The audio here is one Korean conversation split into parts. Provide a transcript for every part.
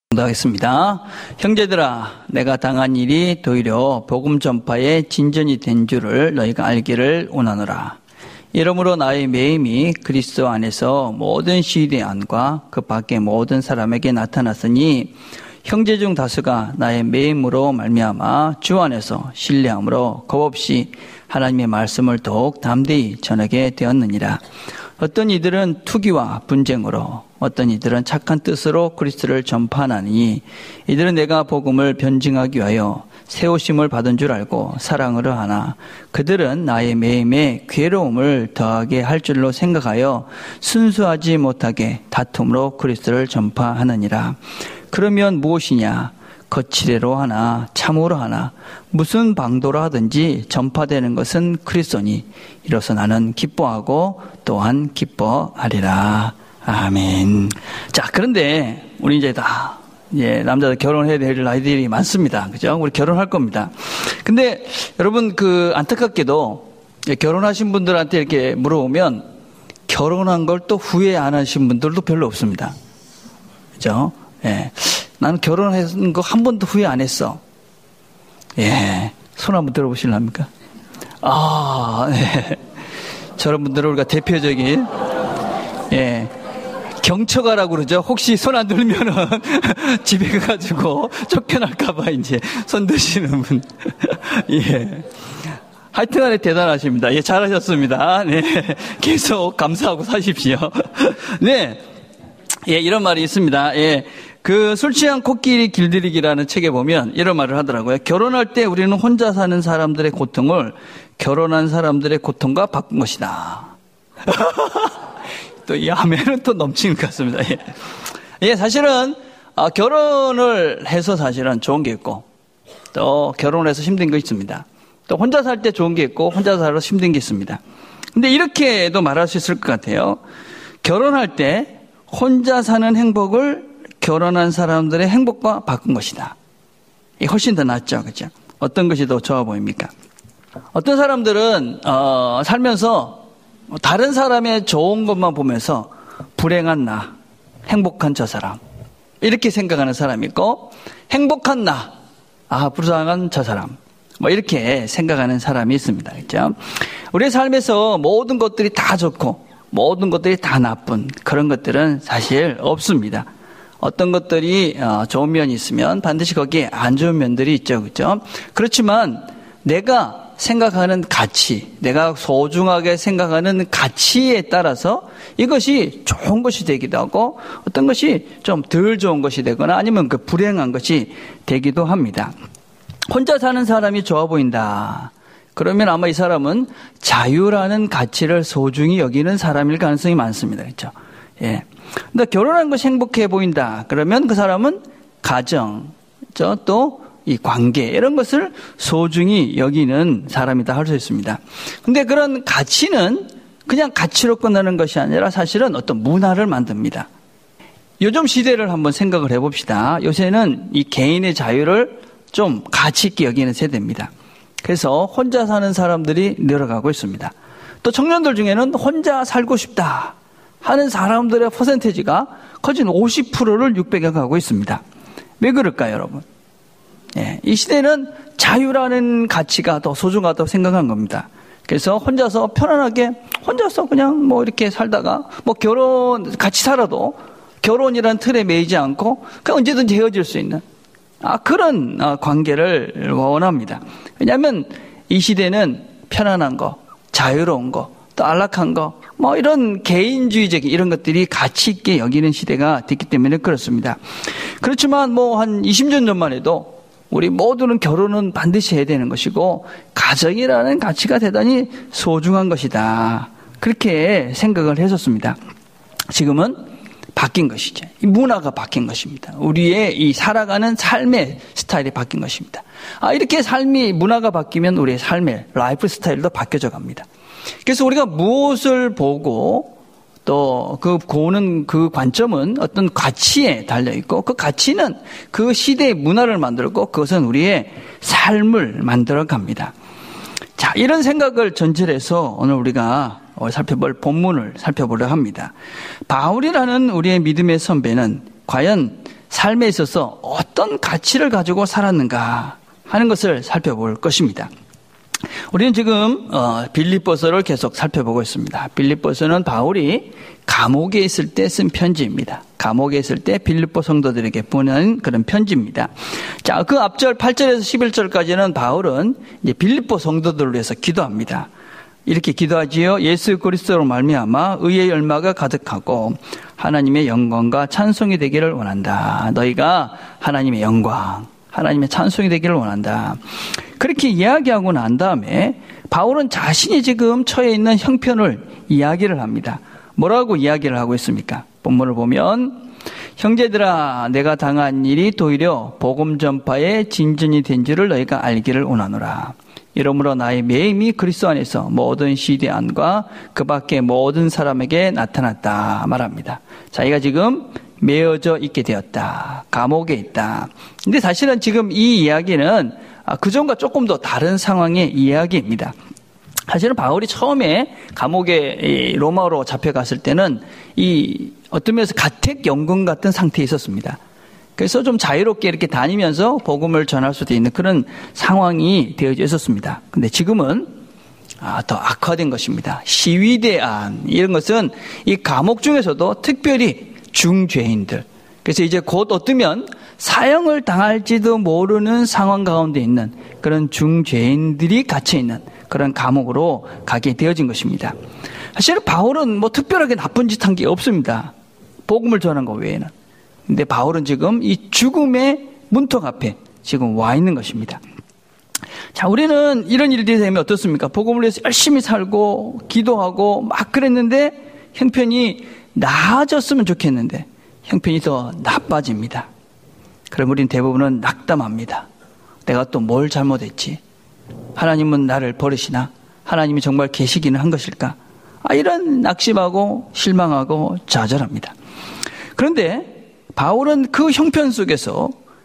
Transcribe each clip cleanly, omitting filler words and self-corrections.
기도하겠습니다. 형제들아, 내가 당한 일이 도리어 복음 전파의 진전이 된 줄을 너희가 알기를 원하노라. 이러므로 나의 매임이 그리스도 안에서 모든 시대 안과 그 밖의 모든 사람에게 나타났으니 형제 중 다수가 나의 매임으로 말미암아 주 안에서 신뢰함으로 겁없이 하나님의 말씀을 더욱 담대히 전하게 되었느니라. 어떤 이들은 투기와 분쟁으로, 어떤 이들은 착한 뜻으로 그리스도를 전파하나니 이들은 내가 복음을 변증하기 위하여 세우심을 받은 줄 알고 사랑으로 하나 그들은 나의 매임에 괴로움을 더하게 할 줄로 생각하여 순수하지 못하게 다툼으로 그리스도를 전파하느니라. 그러면 무엇이냐? 거칠애로 하나 참으로 하나 무슨 방도로 하든지 전파되는 것은 그리스도니 이로써 나는 기뻐하고 또한 기뻐하리라. 아멘. 자, 그런데 우리 이제 남자들 결혼해야 될 나이들이 많습니다. 그죠? 우리 결혼할 겁니다. 근데 여러분 안타깝게도 결혼하신 분들한테 이렇게 물어보면 결혼한 걸 또 후회 안 하신 분들도 별로 없습니다. 그죠? 예. 나는 결혼한 거 한 번도 후회 안 했어. 예. 손 한번 들어보실랍니까? 네. 저런 분들은 우리가 대표적인, 예. 경처가라고 그러죠. 혹시 손 안 들면은 집에 가가지고 쫓겨날까봐 이제 손 드시는 분. 예. 하여튼 간에 대단하십니다. 예, 잘하셨습니다. 네. 계속 감사하고 사십시오. 네. 예, 이런 말이 있습니다. 예. 술 취한 코끼리 길들이기라는 책에 보면 이런 말을 하더라고요. 결혼할 때 우리는 혼자 사는 사람들의 고통을 결혼한 사람들의 고통과 바꾼 것이다. 또 이 아멘은 또 넘치는 것 같습니다. 예, 사실은 결혼을 해서 사실은 좋은 게 있고 또 결혼을 해서 힘든 게 있습니다. 또 혼자 살 때 좋은 게 있고 혼자 살아서 힘든 게 있습니다. 근데 이렇게도 말할 수 있을 것 같아요. 결혼할 때 혼자 사는 행복을 결혼한 사람들의 행복과 바꾼 것이다. 이게 훨씬 더 낫죠. 그죠? 어떤 것이 더 좋아 보입니까? 어떤 사람들은 살면서 다른 사람의 좋은 것만 보면서 불행한 나, 행복한 저 사람 이렇게 생각하는 사람이 있고 행복한 나, 불쌍한 저 사람 이렇게 생각하는 사람이 있습니다. 그죠? 우리의 삶에서 모든 것들이 다 좋고 모든 것들이 다 나쁜 그런 것들은 사실 없습니다. 어떤 것들이 좋은 면이 있으면 반드시 거기에 안 좋은 면들이 있죠. 그렇죠? 그렇지만 내가 생각하는 가치, 내가 소중하게 생각하는 가치에 따라서 이것이 좋은 것이 되기도 하고 어떤 것이 좀 덜 좋은 것이 되거나 아니면 불행한 것이 되기도 합니다. 혼자 사는 사람이 좋아 보인다. 그러면 아마 이 사람은 자유라는 가치를 소중히 여기는 사람일 가능성이 많습니다. 그렇죠? 예. 근데 결혼한 것이 행복해 보인다. 그러면 그 사람은 가정, 또 이 관계 이런 것을 소중히 여기는 사람이다 할 수 있습니다. 근데 그런 가치는 그냥 가치로 끝나는 것이 아니라 사실은 어떤 문화를 만듭니다. 요즘 시대를 한번 생각을 해봅시다. 요새는 이 개인의 자유를 좀 가치 있게 여기는 세대입니다. 그래서 혼자 사는 사람들이 늘어가고 있습니다. 또 청년들 중에는 혼자 살고 싶다 하는 사람들의 퍼센테이지가 거진 50%를 육박해 가고 있습니다. 왜 그럴까요, 여러분? 예, 이 시대는 자유라는 가치가 더 소중하다고 생각한 겁니다. 그래서 혼자서 편안하게 혼자서 그냥 이렇게 살다가 같이 살아도 결혼이라는 틀에 매이지 않고 그냥 언제든지 헤어질 수 있는 그런 관계를 원합니다. 왜냐하면 이 시대는 편안한 거, 자유로운 거, 또 안락한 거, 이런 개인주의적인 이런 것들이 가치 있게 여기는 시대가 됐기 때문에 그렇습니다. 그렇지만 한 20년 전만 해도 우리 모두는 결혼은 반드시 해야 되는 것이고 가정이라는 가치가 대단히 소중한 것이다. 그렇게 생각을 했었습니다. 지금은 바뀐 것이죠. 이 문화가 바뀐 것입니다. 우리의 이 살아가는 삶의 스타일이 바뀐 것입니다. 이렇게 문화가 바뀌면 우리의 삶의 라이프 스타일도 바뀌어져 갑니다. 그래서 우리가 무엇을 보고 또 보는 그 관점은 어떤 가치에 달려있고 그 가치는 그 시대의 문화를 만들고 그것은 우리의 삶을 만들어 갑니다. 자, 이런 생각을 전제해서 오늘 우리가 살펴볼 본문을 살펴보려 합니다. 바울이라는 우리의 믿음의 선배는 과연 삶에 있어서 어떤 가치를 가지고 살았는가 하는 것을 살펴볼 것입니다. 우리는 지금 빌립보서를 계속 살펴보고 있습니다. 빌립보서는 바울이 감옥에 있을 때 쓴 편지입니다. 감옥에 있을 때 빌립보 성도들에게 보낸 그런 편지입니다. 자, 그 앞절 8절에서 11절까지는 바울은 이제 빌립보 성도들을 위해서 기도합니다. 이렇게 기도하지요. 예수 그리스도로 말미암아 의의 열마가 가득하고 하나님의 영광과 찬송이 되기를 원한다. 너희가 하나님의 영광, 하나님의 찬송이 되기를 원한다. 그렇게 이야기하고 난 다음에 바울은 자신이 지금 처해 있는 형편을 이야기를 합니다. 뭐라고 이야기를 하고 있습니까? 본문을 보면 형제들아 내가 당한 일이 도리어 복음 전파의 진전이 된 줄을 너희가 알기를 원하노라. 이러므로 나의 매임이 그리스도 안에서 모든 시대 안과 그 밖의 모든 사람에게 나타났다 말합니다. 자기가 지금 매어져 있게 되었다. 감옥에 있다. 근데 사실은 지금 이 이야기는 그전과 조금 더 다른 상황의 이야기입니다. 사실은 바울이 처음에 감옥에 로마로 잡혀갔을 때는 이 어떤 면에서 가택연금 같은 상태에 있었습니다. 그래서 좀 자유롭게 이렇게 다니면서 복음을 전할 수도 있는 그런 상황이 되어져 있었습니다. 근데 지금은 더 악화된 것입니다. 시위대안 이런 것은 이 감옥 중에서도 특별히 중죄인들, 그래서 이제 곧 어쩌면 사형을 당할지도 모르는 상황 가운데 있는 그런 중죄인들이 갇혀있는 그런 감옥으로 가게 되어진 것입니다. 사실 바울은 뭐 특별하게 나쁜 짓 한 게 없습니다. 복음을 전한 것 외에는. 근데 바울은 지금 이 죽음의 문턱 앞에 지금 와 있는 것입니다. 자, 우리는 이런 일들이 되면 어떻습니까? 복음을 위해서 열심히 살고 기도하고 막 그랬는데 형편이 나아졌으면 좋겠는데 형편이 더 나빠집니다. 그럼 우리는 대부분은 낙담합니다. 내가 또 뭘 잘못했지? 하나님은 나를 버리시나? 하나님이 정말 계시기는 한 것일까? 이런 낙심하고 실망하고 좌절합니다. 그런데 바울은 그 형편 속에서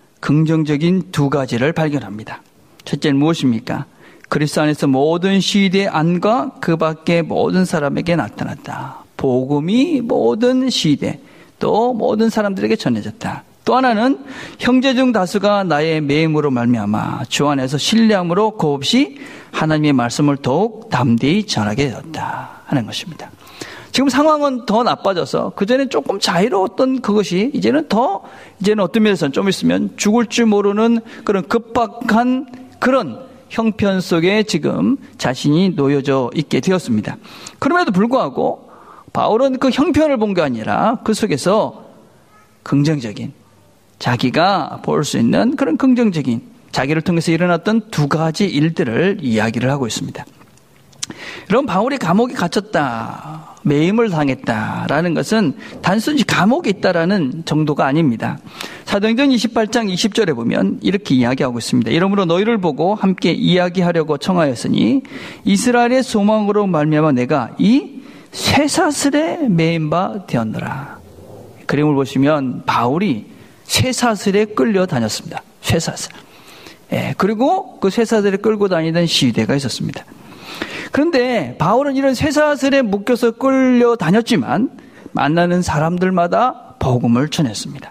긍정적인 두 가지를 발견합니다. 첫째는 무엇입니까? 그리스도 안에서 모든 시대의 안과 그 밖의 모든 사람에게 나타났다. 복음이 모든 시대 또 모든 사람들에게 전해졌다. 또 하나는 형제 중 다수가 나의 매임으로 말미암아 주 안에서 신뢰함으로 곱없이 하나님의 말씀을 더욱 담대히 전하게 되었다 하는 것입니다. 지금 상황은 더 나빠져서 그전에 조금 자유로웠던 그것이 이제는 어떤 면에서는 좀 있으면 죽을 줄 모르는 그런 급박한 그런 형편 속에 지금 자신이 놓여져 있게 되었습니다. 그럼에도 불구하고 바울은 그 형편을 본 게 아니라 그 속에서 긍정적인 자기가 볼 수 있는 그런 긍정적인 자기를 통해서 일어났던 두 가지 일들을 이야기를 하고 있습니다. 여러분, 바울이 감옥에 갇혔다, 매임을 당했다라는 것은 단순히 감옥에 있다라는 정도가 아닙니다. 사도행전 28장 20절에 보면 이렇게 이야기하고 있습니다. 이러므로 너희를 보고 함께 이야기하려고 청하였으니 이스라엘의 소망으로 말미암아 내가 이 쇠사슬에 매인 바 되었노라. 그림을 보시면 바울이 쇠사슬에 끌려 다녔습니다. 쇠사슬. 그리고 그 쇠사슬에 끌고 다니던 시위대가 있었습니다. 그런데 바울은 이런 쇠사슬에 묶여서 끌려 다녔지만 만나는 사람들마다 복음을 전했습니다.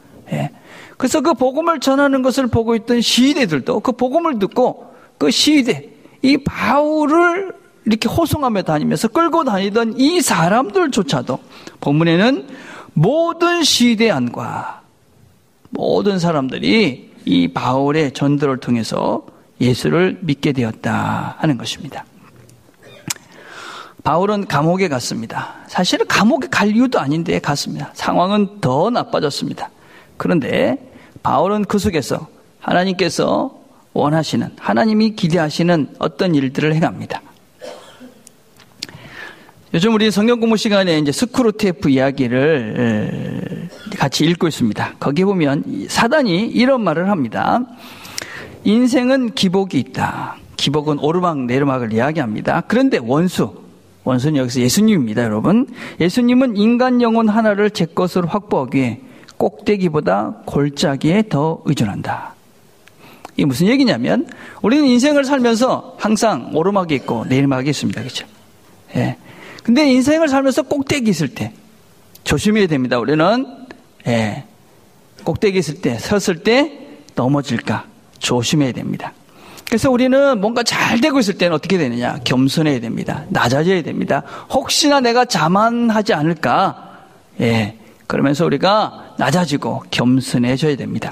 그래서 그 복음을 전하는 것을 보고 있던 시위대들도 그 복음을 듣고 그 시위대, 이 바울을 이렇게 호송하며 다니면서 끌고 다니던 이 사람들조차도 본문에는 모든 시대 안과 모든 사람들이 이 바울의 전도를 통해서 예수를 믿게 되었다 하는 것입니다. 바울은 감옥에 갔습니다. 사실은 감옥에 갈 이유도 아닌데 갔습니다. 상황은 더 나빠졌습니다. 그런데 바울은 그 속에서 하나님께서 원하시는, 하나님이 기대하시는 어떤 일들을 행합니다. 요즘 우리 성경 공부 시간에 이제 스크루테프 이야기를 같이 읽고 있습니다. 거기 보면 사단이 이런 말을 합니다. 인생은 기복이 있다. 기복은 오르막 내리막을 이야기합니다. 그런데 원수는 여기서 예수님입니다, 여러분. 예수님은 인간 영혼 하나를 제 것으로 확보하기 위해 꼭대기보다 골짜기에 더 의존한다. 이게 무슨 얘기냐면 우리는 인생을 살면서 항상 오르막이 있고 내리막이 있습니다. 그렇죠? 예. 근데 인생을 살면서 꼭대기 있을 때 조심해야 됩니다. 우리는 꼭대기에 있을 때, 섰을 때 넘어질까 조심해야 됩니다. 그래서 우리는 뭔가 잘 되고 있을 때는 어떻게 되느냐? 겸손해야 됩니다. 낮아져야 됩니다. 혹시나 내가 자만하지 않을까? 예. 그러면서 우리가 낮아지고 겸손해져야 됩니다.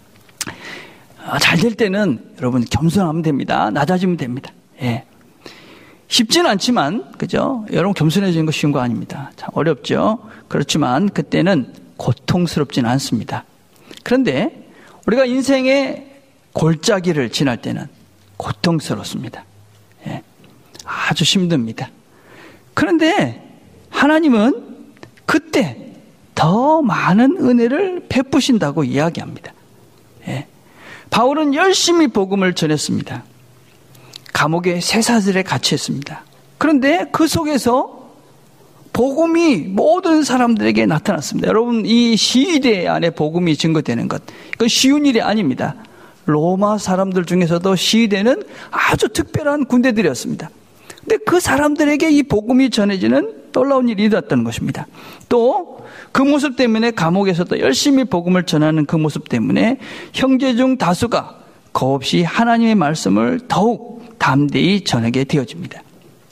잘 될 때는 여러분 겸손하면 됩니다. 낮아지면 됩니다. 예. 쉽지는 않지만, 그죠? 여러분 겸손해지는 거 쉬운 거 아닙니다. 참 어렵죠? 그렇지만 그때는 고통스럽지는 않습니다. 그런데 우리가 인생의 골짜기를 지날 때는 고통스럽습니다. 예. 아주 힘듭니다. 그런데 하나님은 그때 더 많은 은혜를 베푸신다고 이야기합니다. 예. 바울은 열심히 복음을 전했습니다. 감옥에 쇠사슬에 갇혔습니다. 그런데 그 속에서 복음이 모든 사람들에게 나타났습니다. 여러분, 이 시대 안에 복음이 증거되는 것, 이건 쉬운 일이 아닙니다. 로마 사람들 중에서도 시대는 아주 특별한 군대들이었습니다. 근데 그 사람들에게 이 복음이 전해지는 놀라운 일이 일어났다는 것입니다. 또 그 모습 때문에 감옥에서도 열심히 복음을 전하는 그 모습 때문에 형제 중 다수가 겁없이 하나님의 말씀을 더욱 담대히 전하게 되어집니다.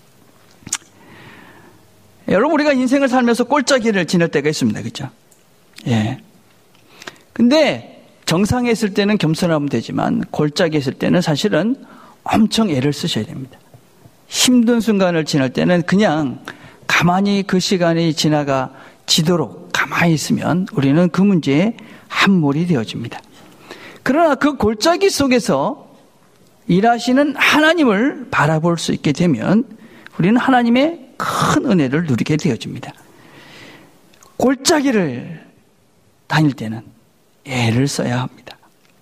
여러분, 우리가 인생을 살면서 꼴짜기를 지낼 때가 있습니다. 그렇죠? 예. 근데 정상에 있을 때는 겸손하면 되지만 골짜기에 있을 때는 사실은 엄청 애를 쓰셔야 됩니다. 힘든 순간을 지날 때는 그냥 가만히 그 시간이 지나가지도록 가만히 있으면 우리는 그 문제에 함몰이 되어집니다. 그러나 그 골짜기 속에서 일하시는 하나님을 바라볼 수 있게 되면 우리는 하나님의 큰 은혜를 누리게 되어집니다. 골짜기를 다닐 때는 애를 써야 합니다.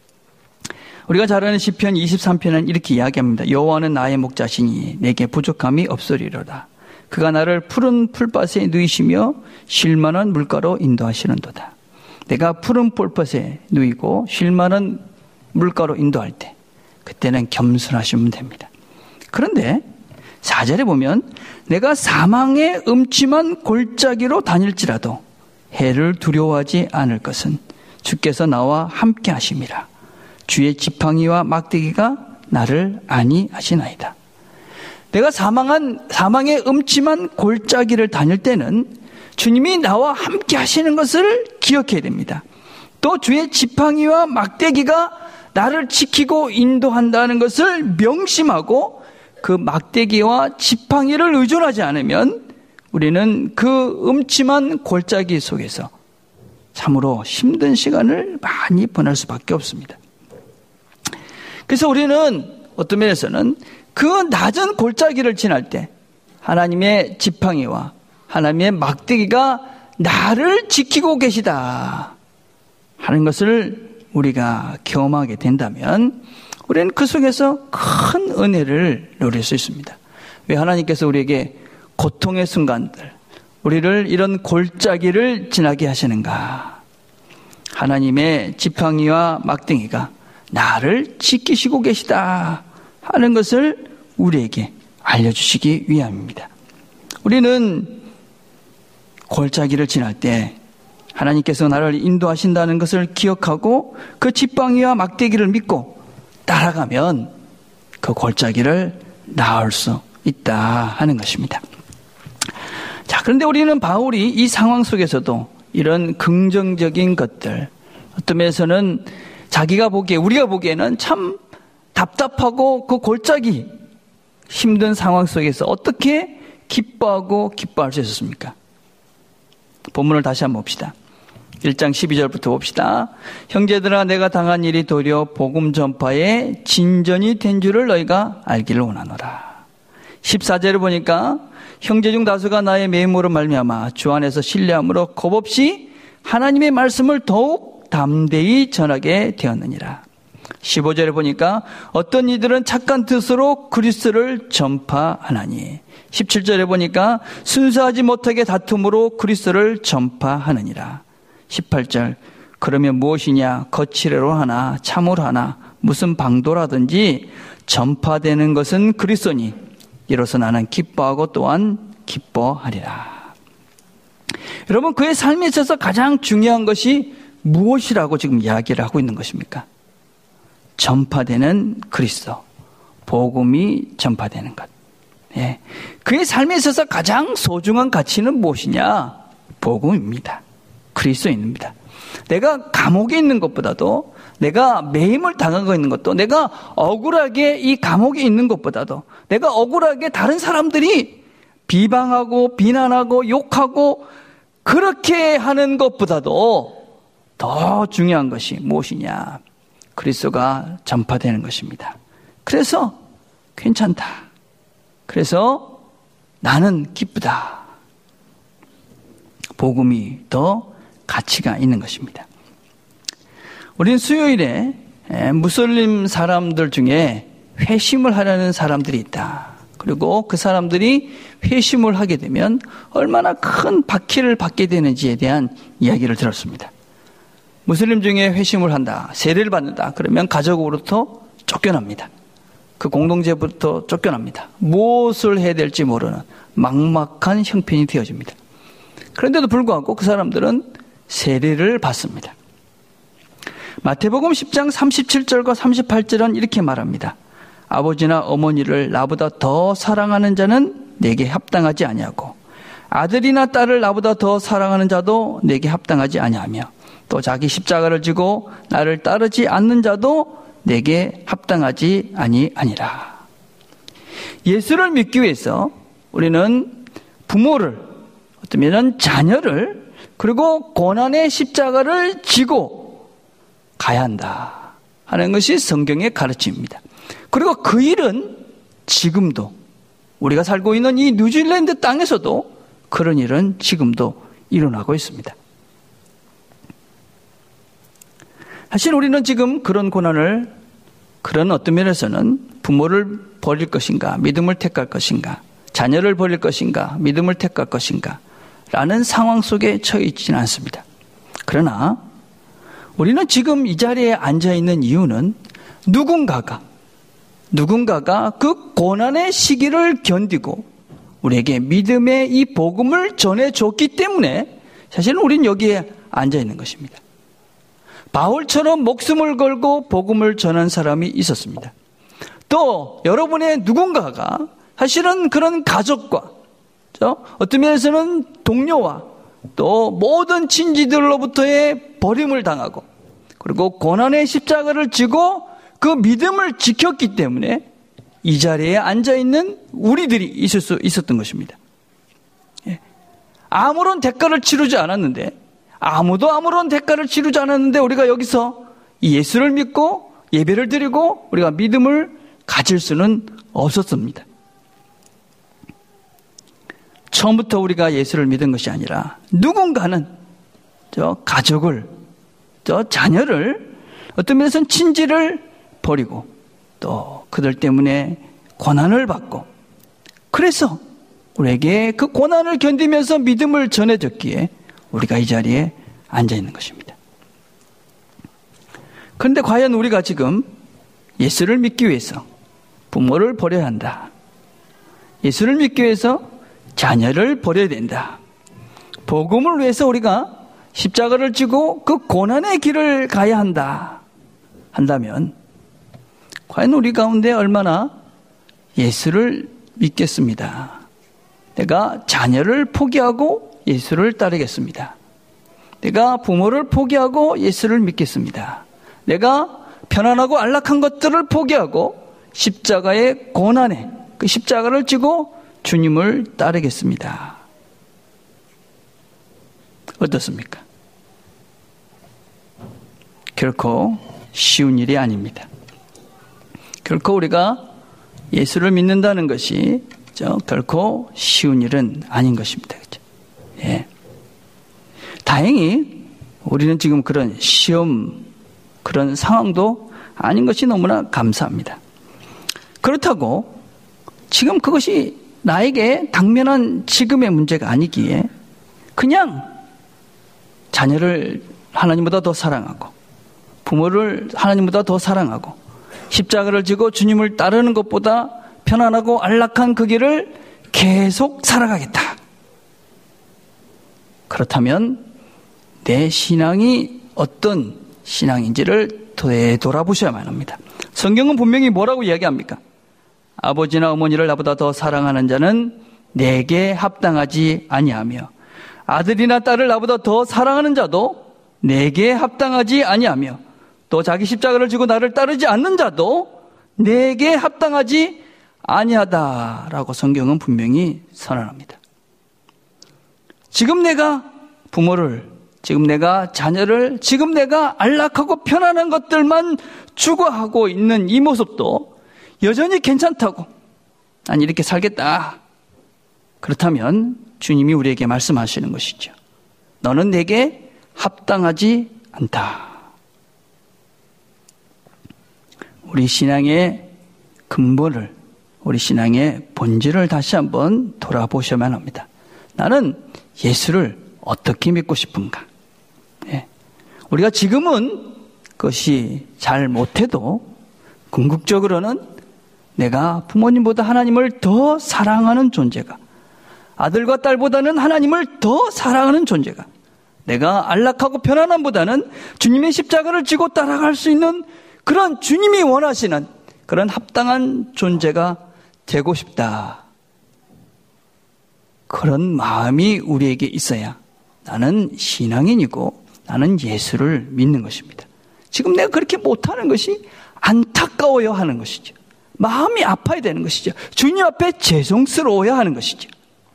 우리가 잘 아는 시편 23편은 이렇게 이야기합니다. 여호와는 나의 목자시니 내게 부족함이 없으리로다. 그가 나를 푸른 풀밭에 누이시며 쉴 만한 물가로 인도하시는도다. 내가 푸른 풀밭에 누이고 쉴 만한 물가로 인도할 때 그때는 겸손하시면 됩니다. 그런데 4절에 보면 내가 사망의 음침한 골짜기로 다닐지라도 해를 두려워하지 않을 것은 주께서 나와 함께 하심이라. 주의 지팡이와 막대기가 나를 안위하시나이다. 내가 사망의 음침한 골짜기를 다닐 때는 주님이 나와 함께 하시는 것을 기억해야 됩니다. 또 주의 지팡이와 막대기가 나를 지키고 인도한다는 것을 명심하고 그 막대기와 지팡이를 의존하지 않으면 우리는 그 음침한 골짜기 속에서 참으로 힘든 시간을 많이 보낼 수밖에 없습니다. 그래서 우리는 어떤 면에서는 그 낮은 골짜기를 지날 때 하나님의 지팡이와 하나님의 막대기가 나를 지키고 계시다 하는 것을 우리가 경험하게 된다면 우리는 그 속에서 큰 은혜를 누릴 수 있습니다. 왜 하나님께서 우리에게 고통의 순간들, 우리를 이런 골짜기를 지나게 하시는가? 하나님의 지팡이와 막대기가 나를 지키시고 계시다 하는 것을 우리에게 알려주시기 위함입니다. 우리는 골짜기를 지날 때 하나님께서 나를 인도하신다는 것을 기억하고 그 지팡이와 막대기를 믿고 따라가면 그 골짜기를 나을 수 있다 하는 것입니다. 자, 그런데 우리는 바울이 이 상황 속에서도 이런 긍정적인 것들, 어떤 면에서는 자기가 보기에, 우리가 보기에는 참 답답하고 그 골짜기, 힘든 상황 속에서 어떻게 기뻐하고 기뻐할 수 있었습니까? 본문을 다시 한번 봅시다. 1장 12절부터 봅시다. 형제들아, 내가 당한 일이 도리어 복음 전파에 진전이 된 줄을 너희가 알기를 원하노라. 14절을 보니까 형제 중 다수가 나의 매임으로 말미암아 주 안에서 신뢰함으로 겁없이 하나님의 말씀을 더욱 담대히 전하게 되었느니라. 15절에 보니까 어떤 이들은 착한 뜻으로 그리스도를 전파하나니, 17절에 보니까 순수하지 못하게 다툼으로 그리스도를 전파하느니라. 18절, 그러면 무엇이냐? 거칠애로 하나 참으로 하나 무슨 방도라든지 전파되는 것은 그리스도니 이로써 나는 기뻐하고 또한 기뻐하리라. 여러분, 그의 삶에 있어서 가장 중요한 것이 무엇이라고 지금 이야기를 하고 있는 것입니까? 전파되는 그리스도, 복음이 전파되는 것. 예. 그의 삶에 있어서 가장 소중한 가치는 무엇이냐? 복음입니다. 그리스도입니다. 내가 감옥에 있는 것보다도, 내가 매임을 당하고 있는 것도, 내가 억울하게 이 감옥에 있는 것보다도, 내가 억울하게 다른 사람들이 비방하고 비난하고 욕하고 그렇게 하는 것보다도 더 중요한 것이 무엇이냐? 그리스도가 전파되는 것입니다. 그래서 괜찮다. 그래서 나는 기쁘다. 복음이 더 가치가 있는 것입니다. 우리는 수요일에 무슬림 사람들 중에 회심을 하려는 사람들이 있다. 그리고 그 사람들이 회심을 하게 되면 얼마나 큰 박해를 받게 되는지에 대한 이야기를 들었습니다. 무슬림 중에 회심을 한다, 세례를 받는다. 그러면 가족으로부터 쫓겨납니다. 그 공동체부터 쫓겨납니다. 무엇을 해야 될지 모르는 막막한 형편이 되어집니다. 그런데도 불구하고 그 사람들은 세례를 받습니다. 마태복음 10장 37절과 38절은 이렇게 말합니다. 아버지나 어머니를 나보다 더 사랑하는 자는 내게 합당하지 아니하고 아들이나 딸을 나보다 더 사랑하는 자도 내게 합당하지 아니하며 또 자기 십자가를 지고 나를 따르지 않는 자도 내게 합당하지 아니하니라. 예수를 믿기 위해서 우리는 부모를, 어쩌면 자녀를, 그리고 고난의 십자가를 지고 가야 한다 하는 것이 성경의 가르침입니다. 그리고 그 일은 지금도 우리가 살고 있는 이 뉴질랜드 땅에서도 그런 일은 지금도 일어나고 있습니다. 사실 우리는 지금 그런 고난을, 그런 어떤 면에서는 부모를 버릴 것인가, 믿음을 택할 것인가, 자녀를 버릴 것인가, 믿음을 택할 것인가 라는 상황 속에 처해 있지는 않습니다. 그러나 우리는 지금 이 자리에 앉아 있는 이유는 누군가가 그 고난의 시기를 견디고 우리에게 믿음의 이 복음을 전해줬기 때문에 사실은 우리는 여기에 앉아 있는 것입니다. 바울처럼 목숨을 걸고 복음을 전한 사람이 있었습니다. 또 여러분의 누군가가 사실은 그런 가족과 어떤 면에서는 동료와 또 모든 친지들로부터의 버림을 당하고 그리고 고난의 십자가를 지고 그 믿음을 지켰기 때문에 이 자리에 앉아있는 우리들이 있을 수 있었던 것입니다. 아무런 대가를 치르지 않았는데, 아무도 아무런 대가를 치르지 않았는데 우리가 여기서 예수를 믿고 예배를 드리고 우리가 믿음을 가질 수는 없었습니다. 처음부터 우리가 예수를 믿은 것이 아니라 누군가는 가족을, 자녀를, 어떤 면에서는 친지를 버리고 또 그들 때문에 고난을 받고 그래서 우리에게 그 고난을 견디면서 믿음을 전해줬기에 우리가 이 자리에 앉아 있는 것입니다. 그런데 과연 우리가 지금 예수를 믿기 위해서 부모를 버려야 한다. 예수를 믿기 위해서 자녀를 버려야 된다. 복음을 위해서 우리가 십자가를 지고 그 고난의 길을 가야 한다. 한다면 과연 우리 가운데 얼마나 예수를 믿겠습니다. 내가 자녀를 포기하고 예수를 따르겠습니다. 내가 부모를 포기하고 예수를 믿겠습니다. 내가 편안하고 안락한 것들을 포기하고 십자가의 고난에 그 십자가를 지고 주님을 따르겠습니다. 어떻습니까? 결코 쉬운 일이 아닙니다. 결코 우리가 예수를 믿는다는 것이 결코 쉬운 일은 아닌 것입니다. 그렇죠? 예. 다행히 우리는 지금 그런 시험, 그런 상황도 아닌 것이 너무나 감사합니다. 그렇다고 지금 그것이 나에게 당면한 지금의 문제가 아니기에 그냥 자녀를 하나님보다 더 사랑하고 부모를 하나님보다 더 사랑하고 십자가를 지고 주님을 따르는 것보다 편안하고 안락한 그 길을 계속 살아가겠다. 그렇다면 내 신앙이 어떤 신앙인지를 되돌아보셔야만 합니다. 성경은 분명히 뭐라고 이야기합니까? 아버지나 어머니를 나보다 더 사랑하는 자는 내게 합당하지 아니하며 아들이나 딸을 나보다 더 사랑하는 자도 내게 합당하지 아니하며 또 자기 십자가를 지고 나를 따르지 않는 자도 내게 합당하지 아니하다라고 성경은 분명히 선언합니다. 지금 내가 부모를, 지금 내가 자녀를, 지금 내가 안락하고 편안한 것들만 추구하고 있는 이 모습도 여전히 괜찮다고, 난 이렇게 살겠다. 그렇다면 주님이 우리에게 말씀하시는 것이죠. 너는 내게 합당하지 않다. 우리 신앙의 근본을, 우리 신앙의 본질을 다시 한번 돌아보셔야만 합니다. 나는 예수를 어떻게 믿고 싶은가? 우리가 지금은 그것이 잘 못해도 궁극적으로는 내가 부모님보다 하나님을 더 사랑하는 존재가, 아들과 딸보다는 하나님을 더 사랑하는 존재가, 내가 안락하고 편안함보다는 주님의 십자가를 지고 따라갈 수 있는 그런 주님이 원하시는 그런 합당한 존재가 되고 싶다. 그런 마음이 우리에게 있어야 나는 신앙인이고 나는 예수를 믿는 것입니다. 지금 내가 그렇게 못하는 것이 안타까워야 하는 것이죠. 마음이 아파야 되는 것이죠. 주님 앞에 죄송스러워야 하는 것이죠.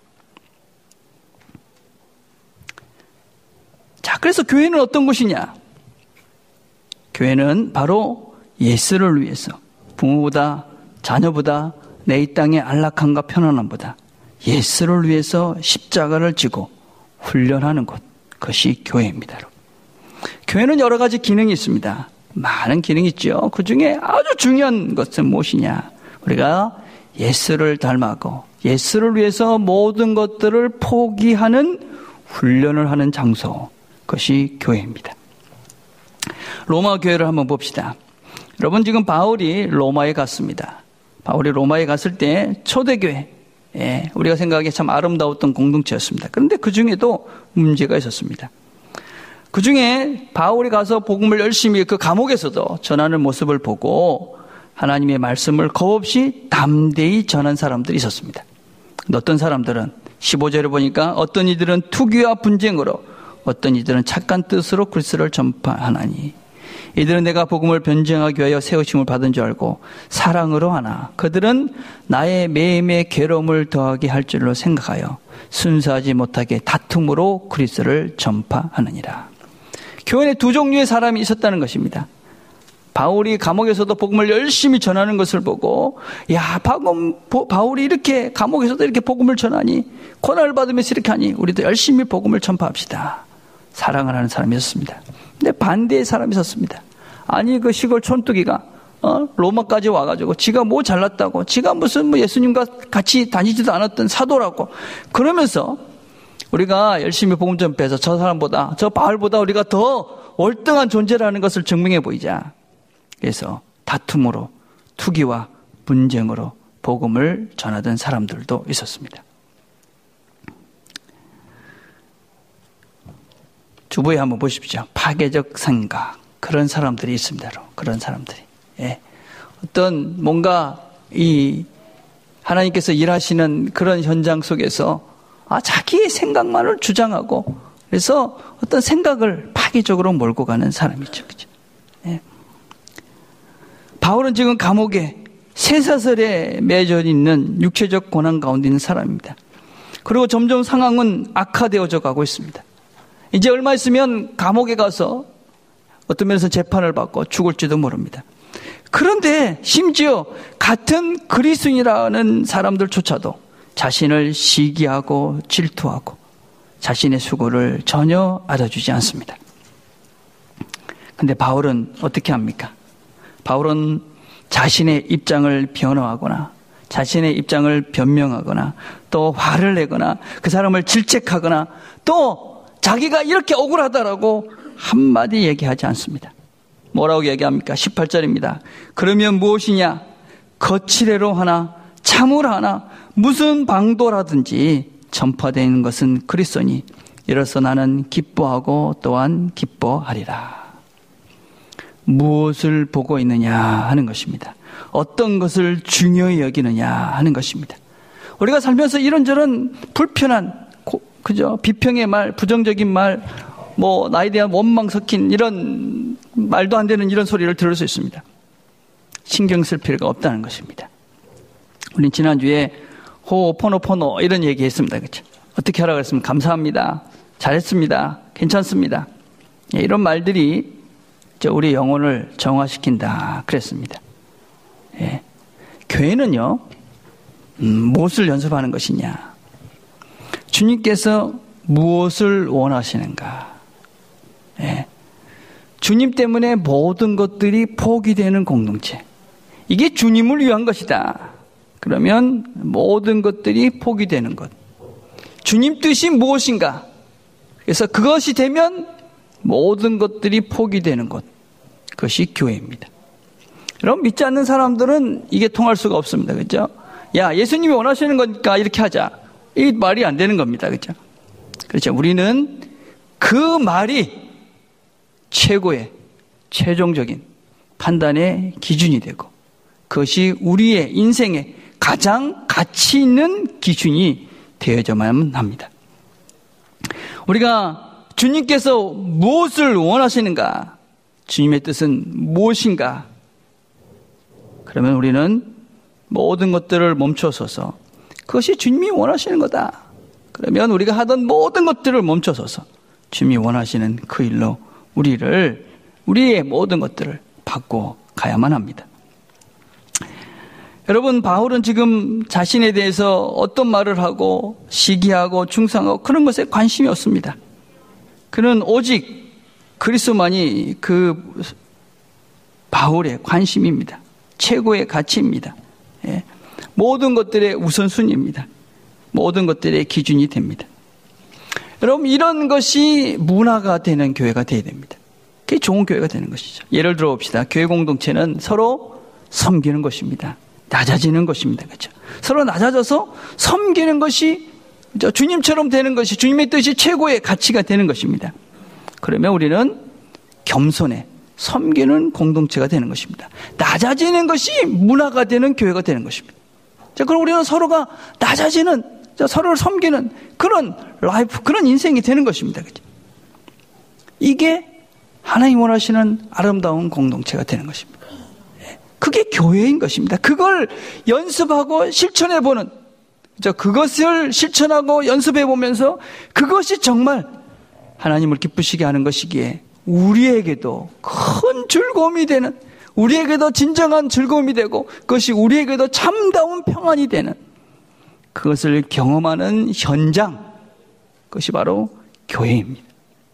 자, 그래서 교회는 어떤 곳이냐? 교회는 바로 예수를 위해서, 부모보다 자녀보다 내 이 땅의 안락함과 편안함보다 예수를 위해서 십자가를 지고 훈련하는 곳, 그것이 교회입니다. 교회는 여러 가지 기능이 있습니다. 많은 기능이 있죠. 그 중에 아주 중요한 것은 무엇이냐? 우리가 예수를 닮아가고 예수를 위해서 모든 것들을 포기하는 훈련을 하는 장소, 그것이 교회입니다. 로마 교회를 한번 봅시다. 여러분, 지금 바울이 로마에 갔습니다. 바울이 로마에 갔을 때 초대교회, 우리가 생각하기에 참 아름다웠던 공동체였습니다. 그런데 그 중에도 문제가 있었습니다. 그 중에 바울이 가서 복음을 열심히 그 감옥에서도 전하는 모습을 보고 하나님의 말씀을 겁없이 담대히 전한 사람들이 있었습니다. 어떤 사람들은 15절에 보니까 어떤 이들은 투기와 분쟁으로, 어떤 이들은 착한 뜻으로 그리스도를 전파하나니 이들은 내가 복음을 변증하기 위하여 세우심을 받은 줄 알고 사랑으로 하나 그들은 나의 매임에 괴로움을 더하게 할 줄로 생각하여 순수하지 못하게 다툼으로 그리스도를 전파하느니라. 교회에 두 종류의 사람이 있었다는 것입니다. 바울이 감옥에서도 복음을 열심히 전하는 것을 보고, 야, 바울이 이렇게 감옥에서도 이렇게 복음을 전하니, 고난을 받으면서 이렇게 하니 우리도 열심히 복음을 전파합시다. 사랑을 하는 사람이 있었습니다. 근데 반대의 사람이 있었습니다. 아니, 그 시골 촌뚜기가 로마까지 와가지고 지가 뭐 잘났다고, 지가 무슨 예수님과 같이 다니지도 않았던 사도라고 그러면서 우리가 열심히 복음 전파해서 저 사람보다, 저 바울보다 우리가 더 월등한 존재라는 것을 증명해 보이자. 그래서 다툼으로, 투기와 분쟁으로 복음을 전하던 사람들도 있었습니다. 주부에 한번 보십시오. 파괴적 생각, 그런 사람들이 있습니다. 그런 사람들이. 어떤 뭔가 이 하나님께서 일하시는 그런 현장 속에서 자기의 생각만을 주장하고, 그래서 어떤 생각을 파괴적으로 몰고 가는 사람이죠. 그죠? 바울은 지금 감옥에 쇠사슬에 매여 있는 육체적 고난 가운데 있는 사람입니다. 그리고 점점 상황은 악화되어져 가고 있습니다. 이제 얼마 있으면 감옥에 가서 어떤 면에서 재판을 받고 죽을지도 모릅니다. 그런데 심지어 같은 그리스도인이라는 사람들조차도 자신을 시기하고 질투하고 자신의 수고를 전혀 알아주지 않습니다. 그런데 바울은 어떻게 합니까? 바울은 자신의 입장을 변호하거나 자신의 입장을 변명하거나 또 화를 내거나 그 사람을 질책하거나 또 자기가 이렇게 억울하다라고 한마디 얘기하지 않습니다. 뭐라고 얘기합니까? 18절입니다. 그러면 무엇이냐? 거칠애로 하나 참으로 하나 무슨 방도라든지 전파되는 것은 그리스도니 이로써 나는 기뻐하고 또한 기뻐하리라. 무엇을 보고 있느냐 하는 것입니다. 어떤 것을 중요히 여기느냐 하는 것입니다. 우리가 살면서 이런저런 불편한, 그죠? 비평의 말, 부정적인 말, 나에 대한 원망 섞인 이런 말도 안 되는 이런 소리를 들을 수 있습니다. 신경 쓸 필요가 없다는 것입니다. 우린 지난주에 호포노포노 이런 얘기 했습니다. 그렇죠? 어떻게 하라고 했으면 감사합니다. 잘했습니다. 괜찮습니다. 이런 말들이 우리 영혼을 정화시킨다 그랬습니다. 예. 교회는요, 무엇을 연습하는 것이냐? 주님께서 무엇을 원하시는가? 예. 주님 때문에 모든 것들이 포기되는 공동체. 이게 주님을 위한 것이다. 그러면 모든 것들이 포기되는 것. 주님 뜻이 무엇인가? 그래서 그것이 되면 모든 것들이 포기되는 것. 그것이 교회입니다. 여러분, 믿지 않는 사람들은 이게 통할 수가 없습니다. 그렇죠? 야, 예수님이 원하시는 거니까 이렇게 하자. 이 말이 안 되는 겁니다. 그렇죠? 그렇죠. 우리는 그 말이 최고의, 최종적인 판단의 기준이 되고 그것이 우리의 인생의 가장 가치 있는 기준이 되어야만 합니다. 우리가 주님께서 무엇을 원하시는가? 주님의 뜻은 무엇인가? 그러면 우리는 모든 것들을 멈춰서서 그것이 주님이 원하시는 거다. 그러면 우리가 하던 모든 것들을 멈춰서서 주님이 원하시는 그 일로 우리의 모든 것들을 바꿔 가야만 합니다. 여러분, 바울은 지금 자신에 대해서 어떤 말을 하고 시기하고 중상하고 그런 것에 관심이 없습니다. 그는 오직 그리스도만이 그 바울의 관심입니다. 최고의 가치입니다. 예. 모든 것들의 우선순위입니다. 모든 것들의 기준이 됩니다. 여러분, 이런 것이 문화가 되는 교회가 되어야 됩니다. 그게 좋은 교회가 되는 것이죠. 예를 들어 봅시다. 교회 공동체는 서로 섬기는 것입니다. 낮아지는 것입니다. 그렇죠? 서로 낮아져서 섬기는 것이 주님처럼 되는 것이 주님의 뜻이 최고의 가치가 되는 것입니다. 그러면 우리는 겸손해 섬기는 공동체가 되는 것입니다. 낮아지는 것이 문화가 되는 교회가 되는 것입니다. 자, 그럼 우리는 서로가 낮아지는, 서로를 섬기는 그런 라이프, 그런 인생이 되는 것입니다. 그렇죠? 이게 하나님 원하시는 아름다운 공동체가 되는 것입니다. 그게 교회인 것입니다. 그걸 연습하고 실천해보는, 그것을 실천하고 연습해보면서 그것이 정말 하나님을 기쁘시게 하는 것이기에 우리에게도 큰 즐거움이 되는, 우리에게도 진정한 즐거움이 되고 그것이 우리에게도 참다운 평안이 되는 그것을 경험하는 현장, 그것이 바로 교회입니다.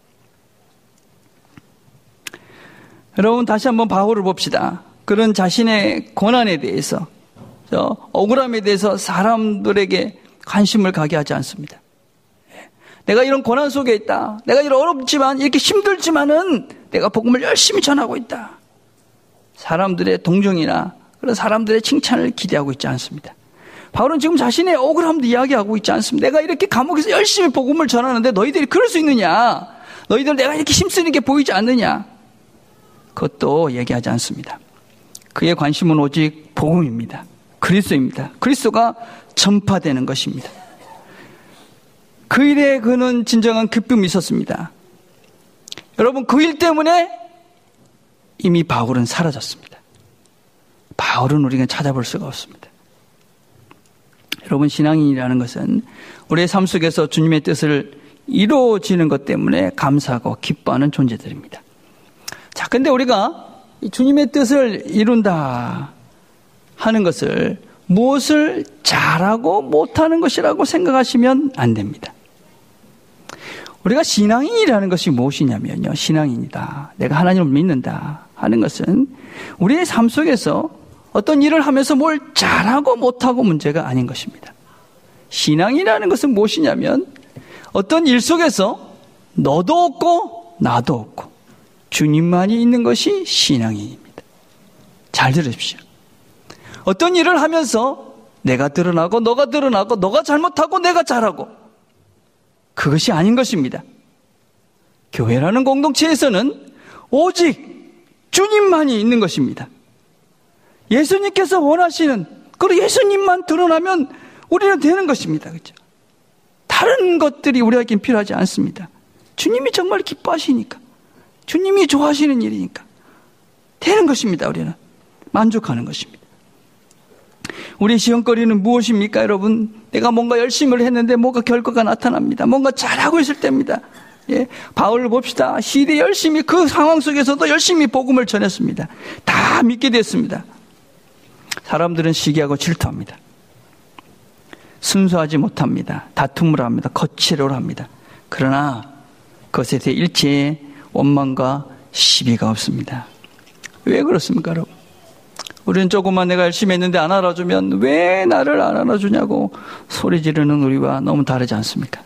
여러분, 다시 한번 바울을 봅시다. 그런 자신의 고난에 대해서, 억울함에 대해서 사람들에게 관심을 가게 하지 않습니다. 내가 이런 고난 속에 있다. 내가 이런 어렵지만, 이렇게 힘들지만은 내가 복음을 열심히 전하고 있다. 사람들의 동정이나 그런 사람들의 칭찬을 기대하고 있지 않습니다. 바울은 지금 자신의 억울함도 이야기하고 있지 않습니다. 내가 이렇게 감옥에서 열심히 복음을 전하는데 너희들이 그럴 수 있느냐? 너희들 내가 이렇게 힘쓰는 게 보이지 않느냐? 그것도 얘기하지 않습니다. 그의 관심은 오직 복음입니다. 그리스도입니다. 그리스도가 전파되는 것입니다. 그 일에 그는 진정한 기쁨이 있었습니다. 여러분, 그 일 때문에 이미 바울은 사라졌습니다. 바울은 우리가 찾아볼 수가 없습니다. 여러분, 신앙인이라는 것은 우리의 삶 속에서 주님의 뜻을 이루어지는 것 때문에 감사하고 기뻐하는 존재들입니다. 자, 근데 우리가 주님의 뜻을 이룬다 하는 것을 무엇을 잘하고 못하는 것이라고 생각하시면 안 됩니다. 우리가 신앙인이라는 것이 무엇이냐면요, 신앙인이다, 내가 하나님을 믿는다 하는 것은 우리의 삶 속에서 어떤 일을 하면서 뭘 잘하고 못하고 문제가 아닌 것입니다. 신앙이라는 것은 무엇이냐면 어떤 일 속에서 너도 없고 나도 없고 주님만이 있는 것이 신앙인입니다. 잘 들으십시오. 어떤 일을 하면서 내가 드러나고 너가 드러나고 너가 잘못하고 내가 잘하고 그것이 아닌 것입니다. 교회라는 공동체에서는 오직 주님만이 있는 것입니다. 예수님께서 원하시는, 그리고 예수님만 드러나면 우리는 되는 것입니다. 그렇죠? 다른 것들이 우리에게 필요하지 않습니다. 주님이 정말 기뻐하시니까, 주님이 좋아하시는 일이니까 되는 것입니다. 우리는 만족하는 것입니다. 우리 시험거리는 무엇입니까, 여러분? 내가 뭔가 열심히 했는데 뭔가 결과가 나타납니다. 뭔가 잘하고 있을 때입니다. 예, 바울을 봅시다. 시대 열심히, 그 상황 속에서도 열심히 복음을 전했습니다. 다 믿게 됐습니다. 사람들은 시기하고 질투합니다. 순수하지 못합니다. 다툼을 합니다. 거칠어를 합니다. 그러나 그것에 대해 일체의 원망과 시비가 없습니다. 왜 그렇습니까, 여러분? 우리는 조금만 내가 열심히 했는데 안 알아주면 왜 나를 안 알아주냐고 소리 지르는 우리와 너무 다르지 않습니까?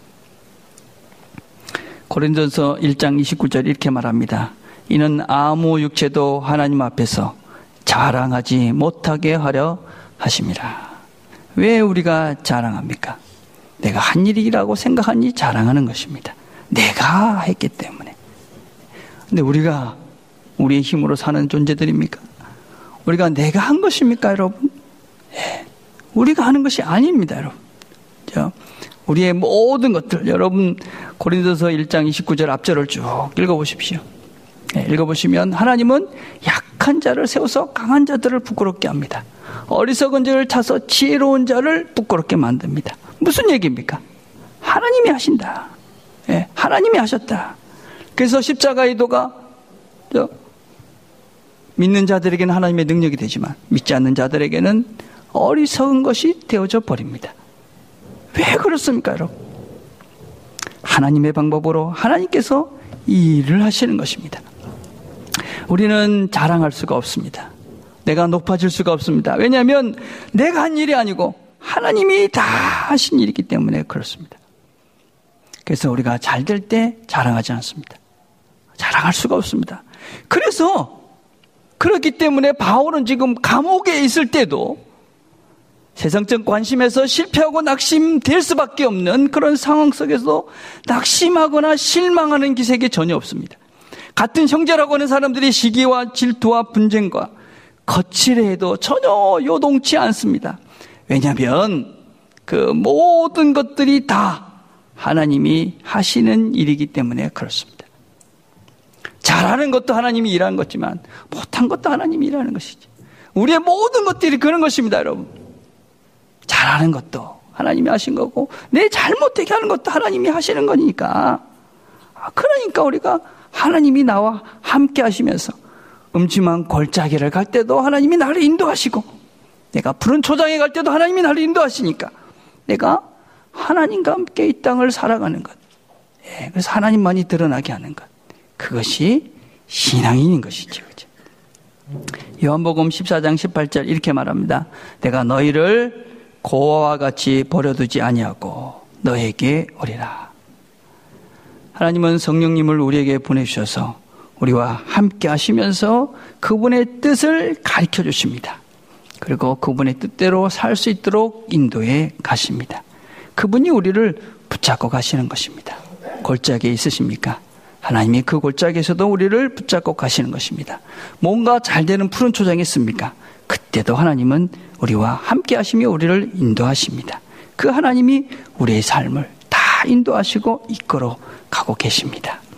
고린도서 1장 29절 이렇게 말합니다. 이는 아무 육체도 하나님 앞에서 자랑하지 못하게 하려 하심이라. 왜 우리가 자랑합니까? 내가 한 일이라고 생각하니 자랑하는 것입니다. 내가 했기 때문에. 근데 우리가 우리의 힘으로 사는 존재들입니까? 우리가 내가 한 것입니까, 여러분? 예, 우리가 하는 것이 아닙니다, 여러분. 우리의 모든 것들, 여러분 고린도서 1장 29절 앞절을 쭉 읽어보십시오. 예, 읽어보시면 하나님은 약한 자를 세워서 강한 자들을 부끄럽게 합니다. 어리석은 자를 타서 지혜로운 자를 부끄럽게 만듭니다. 무슨 얘기입니까? 하나님이 하신다. 예, 하나님이 하셨다. 그래서 십자가의 도가 믿는 자들에게는 하나님의 능력이 되지만 믿지 않는 자들에게는 어리석은 것이 되어져 버립니다. 왜 그렇습니까, 여러분? 하나님의 방법으로 하나님께서 이 일을 하시는 것입니다. 우리는 자랑할 수가 없습니다. 내가 높아질 수가 없습니다. 왜냐하면 내가 한 일이 아니고 하나님이 다 하신 일이기 때문에 그렇습니다. 그래서 우리가 잘 될 때 자랑하지 않습니다. 자랑할 수가 없습니다. 그래서 그렇기 때문에 바울은 지금 감옥에 있을 때도 세상적 관심에서 실패하고 낙심될 수밖에 없는 그런 상황 속에서 낙심하거나 실망하는 기색이 전혀 없습니다. 같은 형제라고 하는 사람들이 시기와 질투와 분쟁과 거칠해도 전혀 요동치 않습니다. 왜냐하면 그 모든 것들이 다 하나님이 하시는 일이기 때문에 그렇습니다. 잘하는 것도 하나님이 일하는 것이지만 못한 것도 하나님이 일하는 것이지. 우리의 모든 것들이 그런 것입니다, 여러분. 잘하는 것도 하나님이 하신 거고 내 잘못되게 하는 것도 하나님이 하시는 거니까. 그러니까 우리가 하나님이 나와 함께 하시면서 음침한 골짜기를 갈 때도 하나님이 나를 인도하시고 내가 푸른 초장에 갈 때도 하나님이 나를 인도하시니까 내가 하나님과 함께 이 땅을 살아가는 것. 그래서 하나님만이 드러나게 하는 것. 그것이 신앙인인 것이죠. 그렇죠? 요한복음 14장 18절 이렇게 말합니다. 내가 너희를 고아와 같이 버려두지 아니하고 너에게 오리라. 하나님은 성령님을 우리에게 보내주셔서 우리와 함께 하시면서 그분의 뜻을 가르쳐 주십니다. 그리고 그분의 뜻대로 살 수 있도록 인도해 가십니다. 그분이 우리를 붙잡고 가시는 것입니다. 골짜기에 있으십니까? 하나님이 그 골짜기에서도 우리를 붙잡고 가시는 것입니다. 뭔가 잘 되는 푸른 초장에 있습니까? 그때도 하나님은 우리와 함께 하시며 우리를 인도하십니다. 그 하나님이 우리의 삶을 다 인도하시고 이끌어 가고 계십니다.